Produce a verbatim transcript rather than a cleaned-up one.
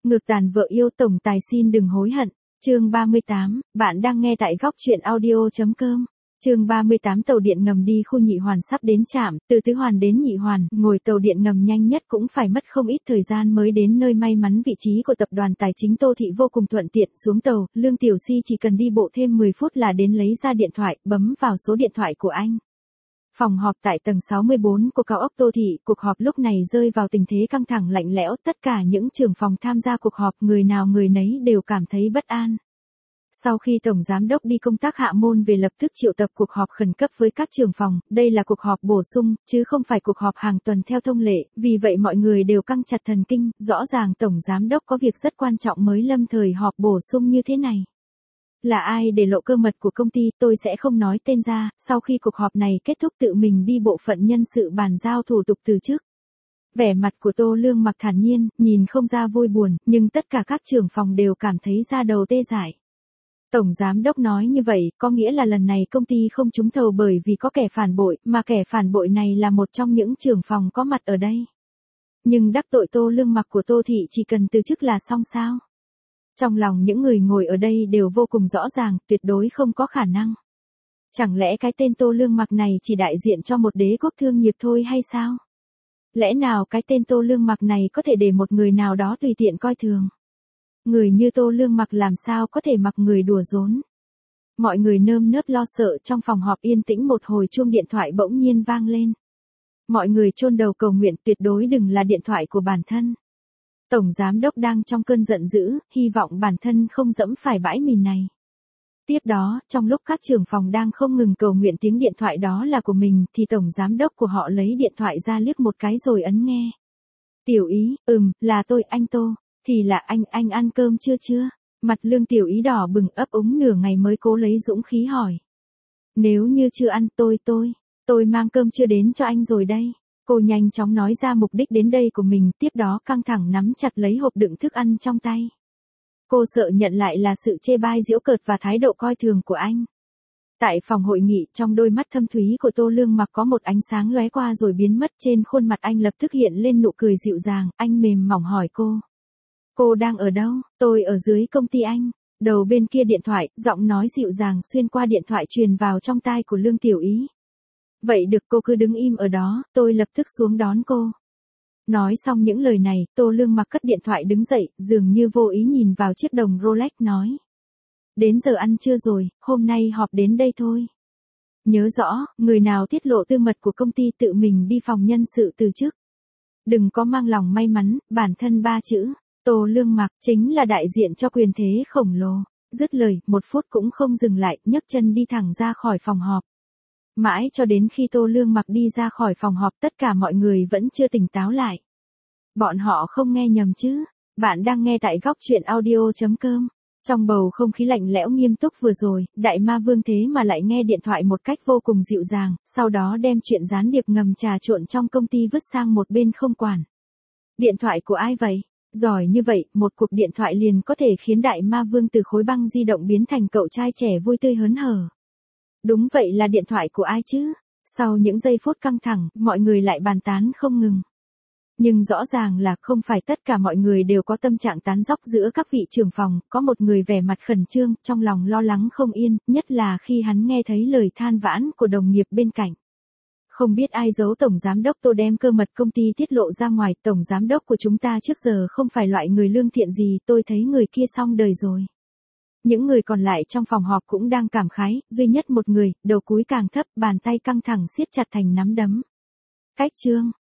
Ngược tàn vợ yêu tổng tài xin đừng hối hận. Chương ba mươi tám, bạn đang nghe tại góc truyện audio.com. Chương ba mươi tám tàu điện ngầm đi khu Nhị Hoàn sắp đến trạm, từ Tứ Hoàn đến Nhị Hoàn, ngồi tàu điện ngầm nhanh nhất cũng phải mất không ít thời gian mới đến nơi. May mắn vị trí của tập đoàn tài chính Tô Thị vô cùng thuận tiện, xuống tàu, Lương Tiểu Si chỉ cần đi bộ thêm mười phút là đến lấy ra điện thoại, bấm vào số điện thoại của anh. Phòng họp tại tầng sáu mươi bốn của cao ốc Tô Thị, cuộc họp lúc này rơi vào tình thế căng thẳng lạnh lẽo, tất cả những trưởng phòng tham gia cuộc họp người nào người nấy đều cảm thấy bất an. Sau khi Tổng Giám đốc đi công tác hạ môn về lập tức triệu tập cuộc họp khẩn cấp với các trưởng phòng, đây là cuộc họp bổ sung, chứ không phải cuộc họp hàng tuần theo thông lệ, vì vậy mọi người đều căng chặt thần kinh, rõ ràng Tổng Giám đốc có việc rất quan trọng mới lâm thời họp bổ sung như thế này. Là ai để lộ cơ mật của công ty, tôi sẽ không nói tên ra, sau khi cuộc họp này kết thúc tự mình đi bộ phận nhân sự bàn giao thủ tục từ chức. Vẻ mặt của Tô Lương Mặc thản nhiên, nhìn không ra vui buồn, nhưng tất cả các trưởng phòng đều cảm thấy da đầu tê dại. Tổng Giám đốc nói như vậy, có nghĩa là lần này công ty không trúng thầu bởi vì có kẻ phản bội, mà kẻ phản bội này là một trong những trưởng phòng có mặt ở đây. Nhưng đắc tội Tô Lương Mặc của Tô Thị chỉ cần từ chức là xong sao? Trong lòng những người ngồi ở đây đều vô cùng rõ ràng, tuyệt đối không có khả năng. Chẳng lẽ cái tên Tô Lương Mặc này chỉ đại diện cho một đế quốc thương nghiệp thôi hay sao? Lẽ nào cái tên Tô Lương Mặc này có thể để một người nào đó tùy tiện coi thường? Người như Tô Lương Mặc làm sao có thể mặc người đùa giỡn? Mọi người nơm nớp lo sợ. Trong phòng họp yên tĩnh một hồi, chuông điện thoại bỗng nhiên vang lên. Mọi người chôn đầu cầu nguyện tuyệt đối đừng là điện thoại của bản thân. Tổng Giám đốc đang trong cơn giận dữ, hy vọng bản thân không dẫm phải bãi mìn này. Tiếp đó, trong lúc các trưởng phòng đang không ngừng cầu nguyện tiếng điện thoại đó là của mình, thì Tổng Giám đốc của họ lấy điện thoại ra liếc một cái rồi ấn nghe. Tiểu Ý, ừm, là tôi, anh Tô. Thì là anh, anh ăn cơm chưa chưa? Mặt Lương Tiểu Ý đỏ bừng ấp úng nửa ngày mới cố lấy dũng khí hỏi. Nếu như chưa ăn, tôi tôi, tôi mang cơm chưa đến cho anh rồi đây. Cô nhanh chóng nói ra mục đích đến đây của mình, tiếp đó căng thẳng nắm chặt lấy hộp đựng thức ăn trong tay. Cô sợ nhận lại là sự chê bai giễu cợt và thái độ coi thường của anh. Tại phòng hội nghị, trong đôi mắt thâm thúy của Tô Lương Mặc có một ánh sáng lóe qua rồi biến mất, trên khuôn mặt anh lập tức hiện lên nụ cười dịu dàng, anh mềm mỏng hỏi cô. Cô đang ở đâu? Tôi ở dưới công ty anh. Đầu bên kia điện thoại, giọng nói dịu dàng xuyên qua điện thoại truyền vào trong tai của Lương Tiểu Ý. Vậy được, cô cứ đứng im ở đó, tôi lập tức xuống đón cô. Nói xong những lời này, Tô Lương Mặc cất điện thoại đứng dậy, dường như vô ý nhìn vào chiếc đồng Rolex nói. Đến giờ ăn trưa rồi, hôm nay họp đến đây thôi. Nhớ rõ, người nào tiết lộ tư mật của công ty tự mình đi phòng nhân sự từ chức. Đừng có mang lòng may mắn, bản thân ba chữ. Tô Lương Mặc chính là đại diện cho quyền thế khổng lồ. Dứt lời, một phút cũng không dừng lại, nhấc chân đi thẳng ra khỏi phòng họp. Mãi cho đến khi Tô Lương Mặc đi ra khỏi phòng họp, tất cả mọi người vẫn chưa tỉnh táo lại. Bọn họ không nghe nhầm chứ? Bạn đang nghe tại góc truyện audio.com. Trong bầu không khí lạnh lẽo nghiêm túc vừa rồi, Đại Ma Vương thế mà lại nghe điện thoại một cách vô cùng dịu dàng, sau đó đem chuyện gián điệp ngầm trà trộn trong công ty vứt sang một bên không quản. Điện thoại của ai vậy? Giỏi như vậy, một cuộc điện thoại liền có thể khiến Đại Ma Vương từ khối băng di động biến thành cậu trai trẻ vui tươi hớn hở. Đúng vậy, là điện thoại của ai chứ? Sau những giây phút căng thẳng, mọi người lại bàn tán không ngừng. Nhưng rõ ràng là không phải tất cả mọi người đều có tâm trạng tán dóc giữa các vị trưởng phòng, có một người vẻ mặt khẩn trương, trong lòng lo lắng không yên, nhất là khi hắn nghe thấy lời than vãn của đồng nghiệp bên cạnh. Không biết ai giấu Tổng Giám đốc Tô đem cơ mật công ty tiết lộ ra ngoài, Tổng Giám đốc của chúng ta trước giờ không phải loại người lương thiện gì, tôi thấy người kia xong đời rồi. Những người còn lại trong phòng họp cũng đang cảm khái, duy nhất một người, đầu cúi càng thấp, bàn tay căng thẳng siết chặt thành nắm đấm. Cách chương.